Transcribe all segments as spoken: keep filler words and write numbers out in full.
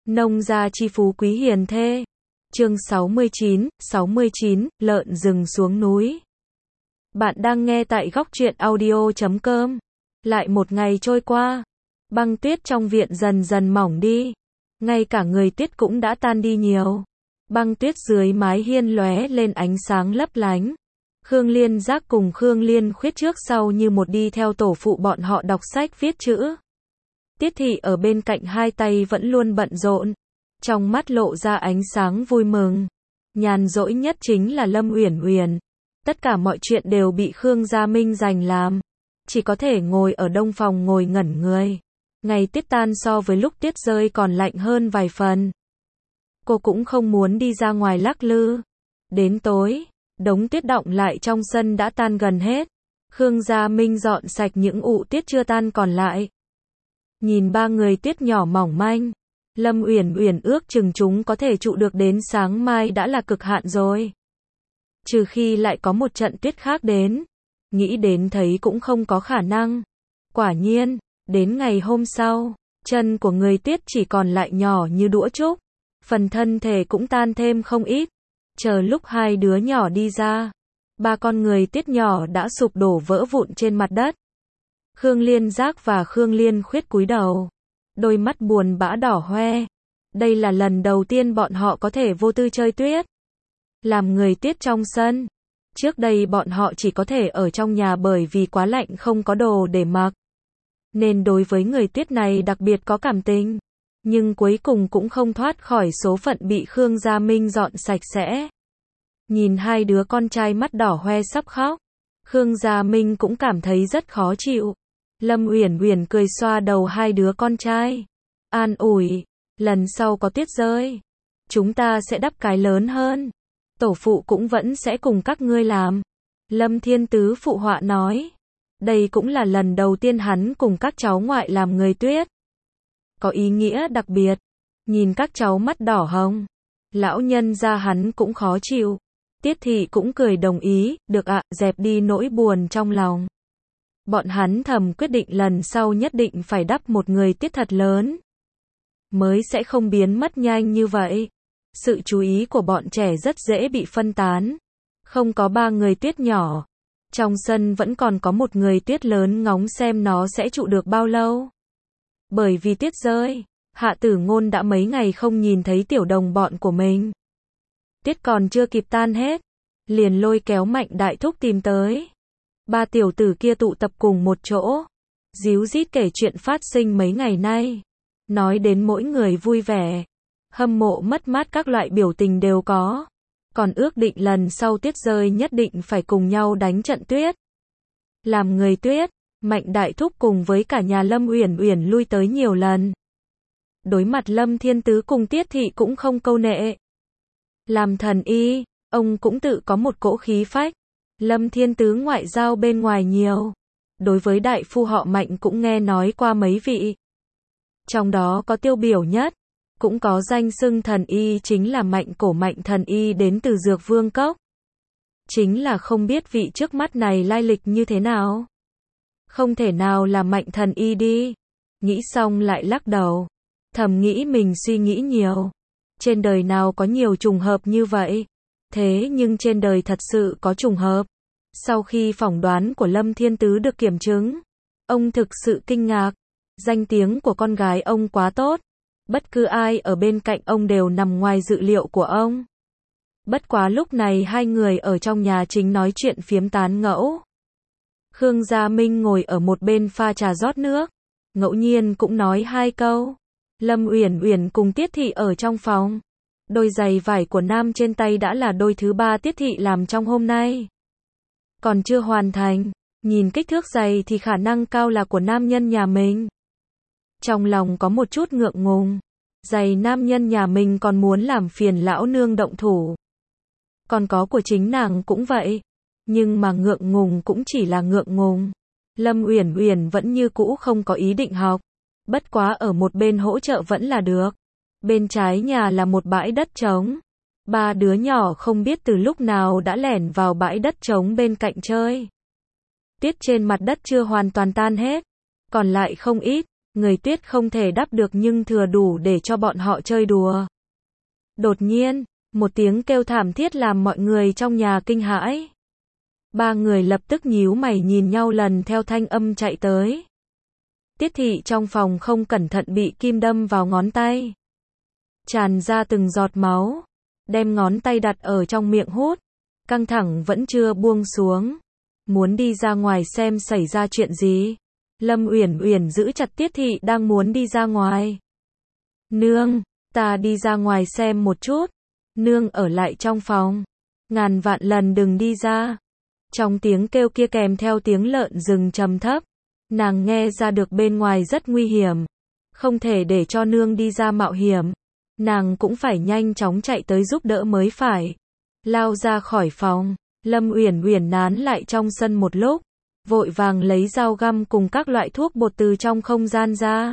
Nông gia chi phú quý hiền thê. Chương sáu mươi chín, sáu mươi chín, lợn rừng xuống núi. Bạn đang nghe tại góc truyện audio chấm com. Lại một ngày trôi qua, băng tuyết trong viện dần dần mỏng đi, ngay cả người tuyết cũng đã tan đi nhiều. Băng tuyết dưới mái hiên lóe lên ánh sáng lấp lánh. Khương Liên Giác cùng Khương Liên Khuyết trước sau như một đi theo tổ phụ bọn họ đọc sách viết chữ. Tiết Thị ở bên cạnh hai tay vẫn luôn bận rộn, trong mắt lộ ra ánh sáng vui mừng. Nhàn rỗi nhất chính là Lâm Uyển Uyển. Tất cả mọi chuyện đều bị Khương Gia Minh giành làm, chỉ có thể ngồi ở đông phòng ngồi ngẩn người. Ngày tiết tan so với lúc tiết rơi còn lạnh hơn vài phần. Cô cũng không muốn đi ra ngoài lắc lư. Đến tối, đống tuyết đọng lại trong sân đã tan gần hết. Khương Gia Minh dọn sạch những ụ tuyết chưa tan còn lại. Nhìn ba người tuyết nhỏ mỏng manh, Lâm Uyển Uyển ước chừng chúng có thể trụ được đến sáng mai đã là cực hạn rồi. Trừ khi lại có một trận tuyết khác đến, nghĩ đến thấy cũng không có khả năng. Quả nhiên, đến ngày hôm sau, chân của người tuyết chỉ còn lại nhỏ như đũa trúc, phần thân thể cũng tan thêm không ít. Chờ lúc hai đứa nhỏ đi ra, ba con người tuyết nhỏ đã sụp đổ vỡ vụn trên mặt đất. Khương Liên Giác và Khương Liên Khuyết cúi đầu, đôi mắt buồn bã đỏ hoe. Đây là lần đầu tiên bọn họ có thể vô tư chơi tuyết, làm người tuyết trong sân. Trước đây bọn họ chỉ có thể ở trong nhà bởi vì quá lạnh không có đồ để mặc, nên đối với người tuyết này đặc biệt có cảm tình. Nhưng cuối cùng cũng không thoát khỏi số phận bị Khương Gia Minh dọn sạch sẽ. Nhìn hai đứa con trai mắt đỏ hoe sắp khóc, Khương Gia Minh cũng cảm thấy rất khó chịu. Lâm Uyển Uyển cười xoa đầu hai đứa con trai, an ủi, lần sau có tuyết rơi, chúng ta sẽ đắp cái lớn hơn. Tổ phụ cũng vẫn sẽ cùng các ngươi làm. Lâm Thiên Tứ phụ họa nói. Đây cũng là lần đầu tiên hắn cùng các cháu ngoại làm người tuyết. Có ý nghĩa đặc biệt. Nhìn các cháu mắt đỏ hồng, lão nhân gia hắn cũng khó chịu. Tiết Thị cũng cười đồng ý, được ạ, dẹp đi nỗi buồn trong lòng. Bọn hắn thầm quyết định lần sau nhất định phải đắp một người tuyết thật lớn, mới sẽ không biến mất nhanh như vậy. Sự chú ý của bọn trẻ rất dễ bị phân tán. Không có ba người tuyết nhỏ, trong sân vẫn còn có một người tuyết lớn ngóng xem nó sẽ trụ được bao lâu. Bởi vì tuyết rơi, Hạ Tử Ngôn đã mấy ngày không nhìn thấy tiểu đồng bọn của mình. Tuyết còn chưa kịp tan hết, liền lôi kéo Mạnh Đại Thúc tìm tới. Ba tiểu tử kia tụ tập cùng một chỗ, díu dít kể chuyện phát sinh mấy ngày nay. Nói đến mỗi người vui vẻ, hâm mộ mất mát các loại biểu tình đều có. Còn ước định lần sau tuyết rơi nhất định phải cùng nhau đánh trận tuyết. Làm người tuyết, Mạnh Đại Thúc cùng với cả nhà Lâm Uyển Uyển lui tới nhiều lần. Đối mặt Lâm Thiên Tứ cùng Tiết Thị cũng không câu nệ. Làm thần y, ông cũng tự có một cỗ khí phách. Lâm Thiên Tứ ngoại giao bên ngoài nhiều. Đối với đại phu họ Mạnh cũng nghe nói qua mấy vị. Trong đó có tiêu biểu nhất, cũng có danh xưng thần y chính là Mạnh Cổ Mạnh thần y đến từ Dược Vương Cốc. Chính là không biết vị trước mắt này lai lịch như thế nào. Không thể nào là Mạnh thần y đi. Nghĩ xong lại lắc đầu. Thầm nghĩ mình suy nghĩ nhiều. Trên đời nào có nhiều trùng hợp như vậy. Thế nhưng trên đời thật sự có trùng hợp. Sau khi phỏng đoán của Lâm Thiên Tứ được kiểm chứng, ông thực sự kinh ngạc. Danh tiếng của con gái ông quá tốt. Bất cứ ai ở bên cạnh ông đều nằm ngoài dự liệu của ông. Bất quá lúc này hai người ở trong nhà chính nói chuyện phiếm tán ngẫu. Khương Gia Minh ngồi ở một bên pha trà rót nước, ngẫu nhiên cũng nói hai câu. Lâm Uyển Uyển cùng Tiết Thị ở trong phòng. Đôi giày vải của nam trên tay đã là đôi thứ ba Tiết Thị làm trong hôm nay. Còn chưa hoàn thành, nhìn kích thước giày thì khả năng cao là của nam nhân nhà mình. Trong lòng có một chút ngượng ngùng. Giày nam nhân nhà mình còn muốn làm phiền lão nương động thủ. Còn có của chính nàng cũng vậy. Nhưng mà ngượng ngùng cũng chỉ là ngượng ngùng. Lâm Uyển Uyển vẫn như cũ không có ý định học. Bất quá ở một bên hỗ trợ vẫn là được. Bên trái nhà là một bãi đất trống. Ba đứa nhỏ không biết từ lúc nào đã lẻn vào bãi đất trống bên cạnh chơi. Tuyết trên mặt đất chưa hoàn toàn tan hết, còn lại không ít. người tuyết không thể đắp được nhưng thừa đủ để cho bọn họ chơi đùa. Đột nhiên, một tiếng kêu thảm thiết làm mọi người trong nhà kinh hãi. Ba người lập tức nhíu mày nhìn nhau lần theo thanh âm chạy tới. Tiết Thị trong phòng không cẩn thận bị kim đâm vào ngón tay. Tràn ra từng giọt máu. Đem ngón tay đặt ở trong miệng hút. Căng thẳng vẫn chưa buông xuống. Muốn đi ra ngoài xem xảy ra chuyện gì. Lâm Uyển Uyển giữ chặt Tiết Thị đang muốn đi ra ngoài. Nương, ta đi ra ngoài xem một chút. Nương ở lại trong phòng. Ngàn vạn lần đừng đi ra. Trong tiếng kêu kia kèm theo tiếng lợn rừng trầm thấp. Nàng nghe ra được bên ngoài rất nguy hiểm. Không thể để cho nương đi ra mạo hiểm. Nàng cũng phải nhanh chóng chạy tới giúp đỡ mới phải. Lao ra khỏi phòng. Lâm Uyển Uyển nán lại trong sân một lúc. Vội vàng lấy dao găm cùng các loại thuốc bột từ trong không gian ra.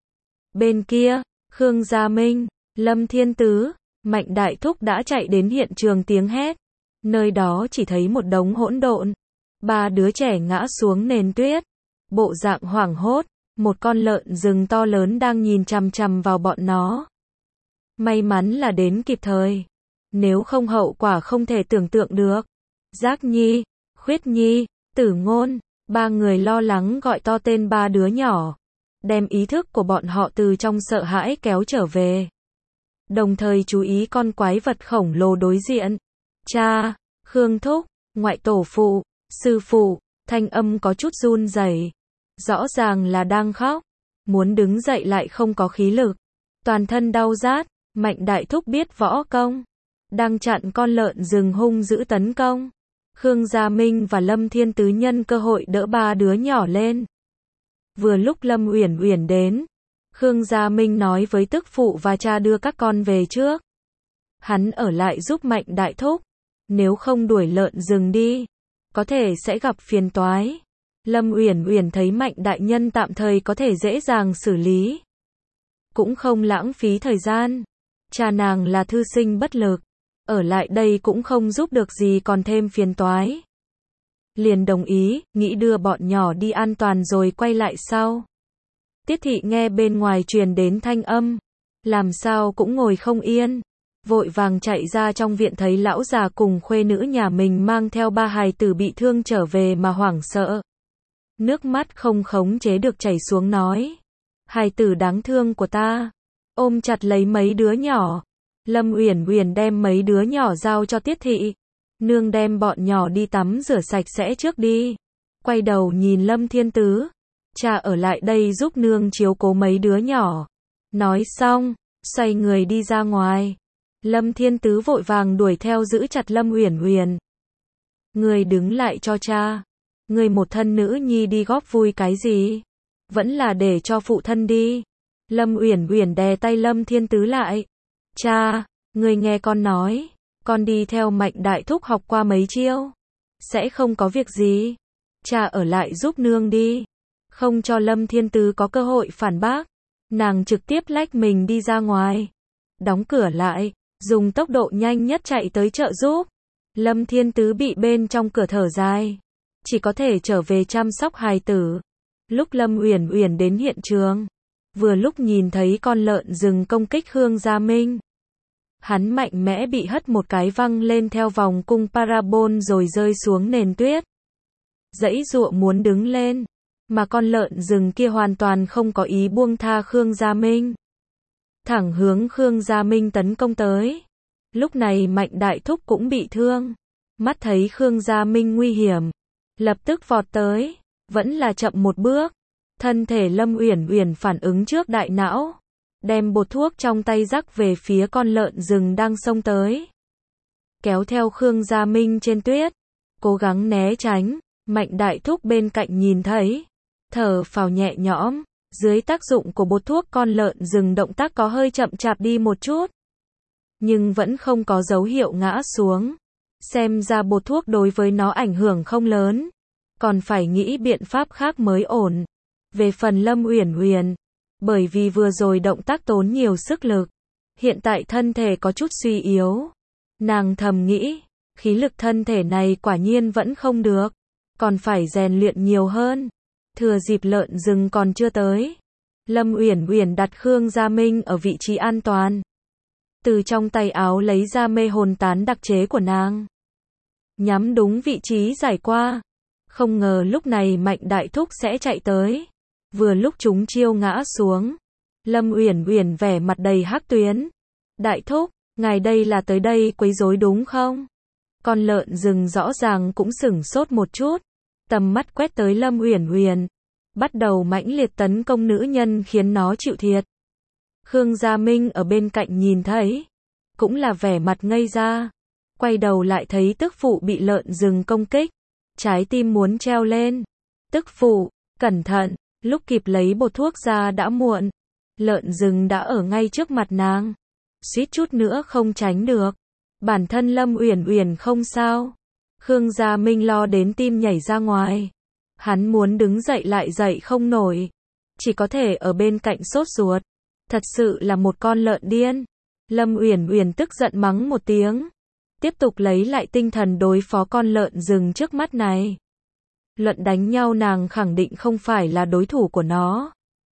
Bên kia, Khương Gia Minh, Lâm Thiên Tứ, Mạnh Đại Thúc đã chạy đến hiện trường tiếng hét. Nơi đó chỉ thấy một đống hỗn độn. Ba đứa trẻ ngã xuống nền tuyết. Bộ dạng hoảng hốt. Một con lợn rừng to lớn đang nhìn chằm chằm vào bọn nó. May mắn là đến kịp thời. Nếu không hậu quả không thể tưởng tượng được. Giác Nhi, Khuyết Nhi, Tử Ngôn, ba người lo lắng gọi to tên ba đứa nhỏ. Đem ý thức của bọn họ từ trong sợ hãi kéo trở về. Đồng thời chú ý con quái vật khổng lồ đối diện. Cha, Khương Thúc, ngoại tổ phụ, sư phụ, thanh âm có chút run rẩy. Rõ ràng là đang khóc. Muốn đứng dậy lại không có khí lực. Toàn thân đau rát. Mạnh Đại Thúc biết võ công. Đang chặn con lợn rừng hung dữ tấn công. Khương Gia Minh và Lâm Thiên Tứ nhân cơ hội đỡ ba đứa nhỏ lên. Vừa lúc Lâm Uyển Uyển đến. Khương Gia Minh nói với tức phụ và cha đưa các con về trước. Hắn ở lại giúp Mạnh Đại Thúc. Nếu không đuổi lợn rừng đi, có thể sẽ gặp phiền toái. Lâm Uyển Uyển thấy Mạnh đại nhân tạm thời có thể dễ dàng xử lý. Cũng không lãng phí thời gian. Cha nàng là thư sinh bất lực. Ở lại đây cũng không giúp được gì còn thêm phiền toái. Liền đồng ý, nghĩ đưa bọn nhỏ đi an toàn rồi quay lại sau. Tiết Thị nghe bên ngoài truyền đến thanh âm. Làm sao cũng ngồi không yên. Vội vàng chạy ra trong viện thấy lão già cùng khuê nữ nhà mình mang theo ba hài tử bị thương trở về mà hoảng sợ. Nước mắt không khống chế được chảy xuống nói. Hài tử đáng thương của ta. Ôm chặt lấy mấy đứa nhỏ. Lâm Uyển Uyển đem mấy đứa nhỏ giao cho Tiết Thị. Nương đem bọn nhỏ đi tắm rửa sạch sẽ trước đi. Quay đầu nhìn Lâm Thiên Tứ. Cha ở lại đây giúp nương chiếu cố mấy đứa nhỏ. Nói xong, xoay người đi ra ngoài. Lâm Thiên Tứ vội vàng đuổi theo giữ chặt Lâm Uyển Uyển. Người đứng lại cho cha. Người một thân nữ nhi đi góp vui cái gì? Vẫn là để cho phụ thân đi. Lâm Uyển Uyển đè tay Lâm Thiên Tứ lại. Cha, người nghe con nói. Con đi theo Mạnh Đại Thúc học qua mấy chiêu. Sẽ không có việc gì. Cha ở lại giúp nương đi. Không cho Lâm Thiên Tứ có cơ hội phản bác. Nàng trực tiếp lách mình đi ra ngoài. Đóng cửa lại. Dùng tốc độ nhanh nhất chạy tới trợ giúp. Lâm Thiên Tứ bị bên trong cửa thở dài. Chỉ có thể trở về chăm sóc hài tử. Lúc Lâm Uyển Uyển đến hiện trường. Vừa lúc nhìn thấy con lợn rừng công kích Khương Gia Minh. Hắn mạnh mẽ bị hất một cái văng lên theo vòng cung parabol rồi rơi xuống nền tuyết. Giãy giụa muốn đứng lên. Mà con lợn rừng kia hoàn toàn không có ý buông tha Khương Gia Minh. Thẳng hướng Khương Gia Minh tấn công tới. Lúc này Mạnh Đại Thúc cũng bị thương. Mắt thấy Khương Gia Minh nguy hiểm. Lập tức vọt tới. Vẫn là chậm một bước. Thân thể Lâm Uyển Uyển phản ứng trước đại não. Đem bột thuốc trong tay rắc về phía con lợn rừng đang xông tới. Kéo theo Khương Gia Minh trên tuyết. Cố gắng né tránh. Mạnh Đại Thúc bên cạnh nhìn thấy. Thở phào nhẹ nhõm. Dưới tác dụng của bột thuốc con lợn rừng động tác có hơi chậm chạp đi một chút. Nhưng vẫn không có dấu hiệu ngã xuống. Xem ra bột thuốc đối với nó ảnh hưởng không lớn. Còn phải nghĩ biện pháp khác mới ổn. Về phần Lâm Uyển Uyển. Bởi vì vừa rồi động tác tốn nhiều sức lực. Hiện tại thân thể có chút suy yếu. Nàng thầm nghĩ. Khí lực thân thể này quả nhiên vẫn không được. Còn phải rèn luyện nhiều hơn. Thừa dịp lợn rừng còn chưa tới. Lâm Uyển Uyển đặt Khương Gia Minh ở vị trí an toàn. Từ trong tay áo lấy ra mê hồn tán đặc chế của nàng. Nhắm đúng vị trí giải qua. Không ngờ lúc này Mạnh Đại Thúc sẽ chạy tới. Vừa lúc chúng chiêu ngã xuống. Lâm Uyển Uyển vẻ mặt đầy hắc tuyến. Đại Thúc, ngài đây là tới đây quấy rối đúng không? Con lợn rừng rõ ràng cũng sửng sốt một chút. Tầm mắt quét tới Lâm Uyển Uyển. Bắt đầu mãnh liệt tấn công nữ nhân khiến nó chịu thiệt. Khương Gia Minh ở bên cạnh nhìn thấy. Cũng là vẻ mặt ngây ra. Quay đầu lại thấy tức phụ bị lợn rừng công kích. Trái tim muốn treo lên. Tức phụ, cẩn thận, lúc kịp lấy bột thuốc ra đã muộn. Lợn rừng đã ở ngay trước mặt nàng. Suýt chút nữa không tránh được. Bản thân Lâm Uyển Uyển không sao. Khương Gia Minh lo đến tim nhảy ra ngoài. Hắn muốn đứng dậy lại dậy không nổi. Chỉ có thể ở bên cạnh sốt ruột. Thật sự là một con lợn điên. Lâm Uyển Uyển tức giận mắng một tiếng. Tiếp tục lấy lại tinh thần đối phó con lợn rừng trước mắt này. Luận đánh nhau nàng khẳng định không phải là đối thủ của nó.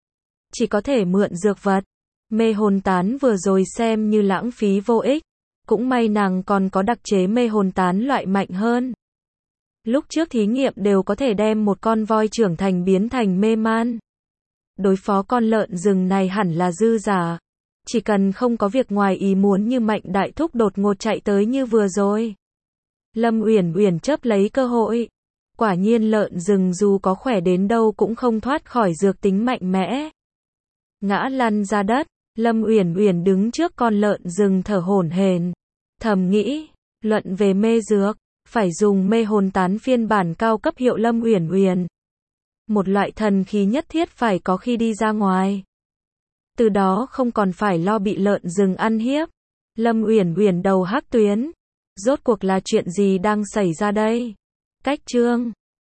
Chỉ có thể mượn dược vật. Mê hồn tán vừa rồi xem như lãng phí vô ích. Cũng may nàng còn có đặc chế mê hồn tán loại mạnh hơn. Lúc trước thí nghiệm đều có thể đem một con voi trưởng thành biến thành mê man. Đối phó con lợn rừng này hẳn là dư giả. Chỉ cần không có việc ngoài ý muốn như Mạnh Đại Thúc đột ngột chạy tới như vừa rồi. Lâm Uyển Uyển chớp lấy cơ hội. Quả nhiên lợn rừng dù có khỏe đến đâu cũng không thoát khỏi dược tính mạnh mẽ. Ngã lăn ra đất, Lâm Uyển Uyển đứng trước con lợn rừng thở hổn hển. Thầm nghĩ, luận về mê dược, phải dùng mê hồn tán phiên bản cao cấp hiệu Lâm Uyển Uyển. Một loại thần khí nhất thiết phải có khi đi ra ngoài. Từ đó không còn phải lo bị lợn rừng ăn hiếp. Lâm Uyển Uyển đầu hắc tuyến. Rốt cuộc là chuyện gì đang xảy ra đây? Cách chương